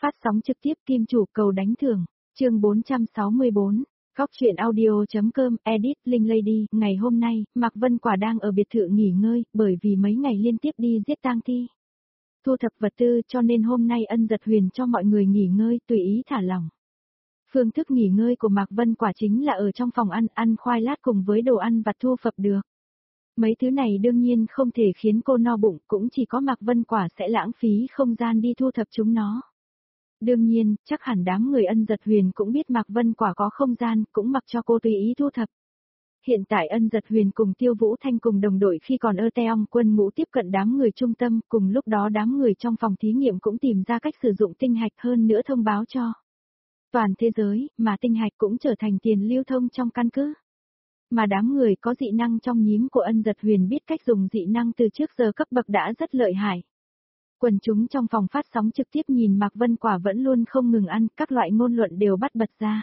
Phát sóng trực tiếp Kim Chủ cầu đánh thưởng, chương 464, Góc truyện audio.com, edit, Linh Lady. Ngày hôm nay, Mạc Vân Quả đang ở biệt thự nghỉ ngơi, bởi vì mấy ngày liên tiếp đi giết tang thi, thu thập vật tư, cho nên hôm nay Ân Dật Huyền cho mọi người nghỉ ngơi, tùy ý thả lỏng. Phương thức nghỉ ngơi của Mạc Vân Quả chính là ở trong phòng ăn khoai lát cùng với đồ ăn vặt thu thập được. Mấy thứ này đương nhiên không thể khiến cô no bụng, cũng chỉ có Mạc Vân Quả sẽ lãng phí không gian đi thu thập chúng nó. Đương nhiên, chắc hẳn đám người Ân Dật Huyền cũng biết Mạc Vân Quả có không gian, cũng mặc cho cô tùy ý thu thập. Hiện tại Ân Dật Huyền cùng Tiêu Vũ Thanh cùng đồng đội khi còn ở Teong quân ngũ tiếp cận đám người trung tâm, cùng lúc đó đám người trong phòng thí nghiệm cũng tìm ra cách sử dụng tinh hạch, hơn nữa thông báo cho toàn thế giới, mà tinh hạch cũng trở thành tiền lưu thông trong căn cứ. Mà đám người có dị năng trong nhím của Ân Dật Huyền biết cách dùng dị năng từ trước giờ cấp bậc đã rất lợi hại. Quần chúng trong phòng phát sóng trực tiếp nhìn Mạc Vân Quả vẫn luôn không ngừng ăn, các loại ngôn luận đều bắt bật ra.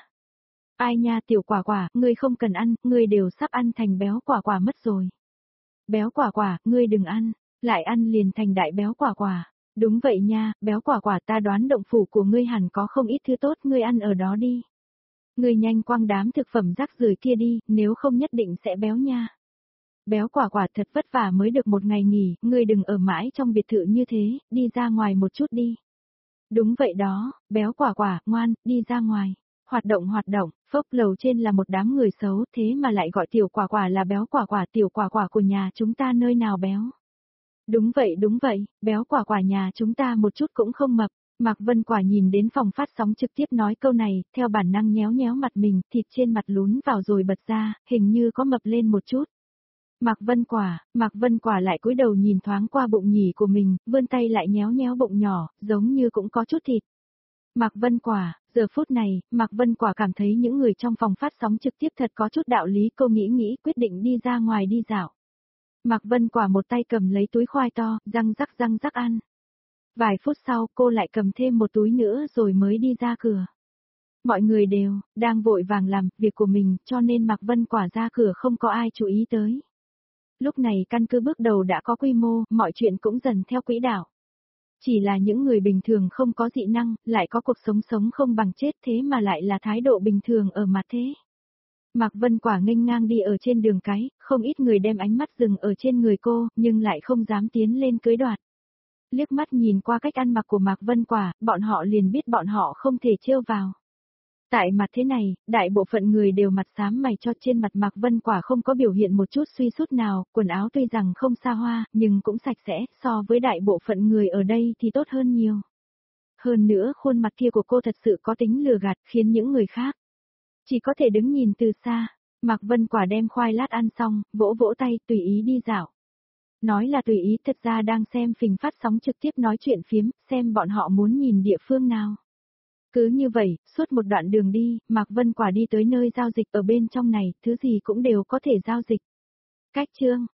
Ai nha tiểu quả quả, ngươi không cần ăn, ngươi đều sắp ăn thành béo quả quả mất rồi. Béo quả quả, ngươi đừng ăn, lại ăn liền thành đại béo quả quả. Đúng vậy nha, béo quả quả, ta đoán động phủ của ngươi hẳn có không ít thứ tốt, ngươi ăn ở đó đi. Ngươi nhanh quăng đám thực phẩm rác rưởi kia đi, nếu không nhất định sẽ béo nha. Béo quả quả, thật vất vả mới được một ngày nghỉ, ngươi đừng ở mãi trong biệt thự như thế, đi ra ngoài một chút đi. Đúng vậy đó, béo quả quả, ngoan, đi ra ngoài. Hoạt động, phốc lầu trên là một đám người xấu, thế mà lại gọi tiểu quả quả là béo quả quả, tiểu quả quả của nhà chúng ta nơi nào béo. Đúng vậy, béo quả quả nhà chúng ta một chút cũng không mập. Mạc Vân Quả nhìn đến phòng phát sóng trực tiếp nói câu này, theo bản năng nhéo nhéo mặt mình, thịt trên mặt lún vào rồi bật ra, hình như có mập lên một chút. Mạc Vân Quả lại cúi đầu nhìn thoáng qua bụng nhỉ của mình, vươn tay lại nhéo nhéo bụng nhỏ, giống như cũng có chút thịt. Mạc Vân Quả, giờ phút này, Mạc Vân Quả cảm thấy những người trong phòng phát sóng trực tiếp thật có chút đạo lý, cô nghĩ quyết định đi ra ngoài đi dạo. Mạc Vân Quả một tay cầm lấy túi khoai to, răng rắc ăn. Vài phút sau cô lại cầm thêm một túi nữa rồi mới đi ra cửa. Mọi người đều đang vội vàng làm việc của mình, cho nên Mạc Vân Quả ra cửa không có ai chú ý tới. Lúc này căn cứ bước đầu đã có quy mô, mọi chuyện cũng dần theo quỹ đạo. Chỉ là những người bình thường không có dị năng, lại có cuộc sống không bằng chết, thế mà lại là thái độ bình thường ở mặt thế. Mạc Vân Quả nghênh ngang đi ở trên đường cái, không ít người đem ánh mắt dừng ở trên người cô, nhưng lại không dám tiến lên cưới đoạt. Liếc mắt nhìn qua cách ăn mặc của Mạc Vân Quả, bọn họ liền biết bọn họ không thể trêu vào. Tại mặt thế này, đại bộ phận người đều mặt xám mày cho, trên mặt Mạc Vân Quả không có biểu hiện một chút suy sút nào, quần áo tuy rằng không xa hoa, nhưng cũng sạch sẽ, so với đại bộ phận người ở đây thì tốt hơn nhiều. Hơn nữa khuôn mặt kia của cô thật sự có tính lừa gạt, khiến những người khác chỉ có thể đứng nhìn từ xa. Mạc Vân Quả đem khoai lát ăn xong, vỗ vỗ tay, tùy ý đi dạo. Nói là tùy ý, thật ra đang xem phình phát sóng trực tiếp nói chuyện phiếm, xem bọn họ muốn nhìn địa phương nào. Cứ như vậy, suốt một đoạn đường đi, Mạc Vân Quả đi tới nơi giao dịch ở bên trong này, thứ gì cũng đều có thể giao dịch. Cách chương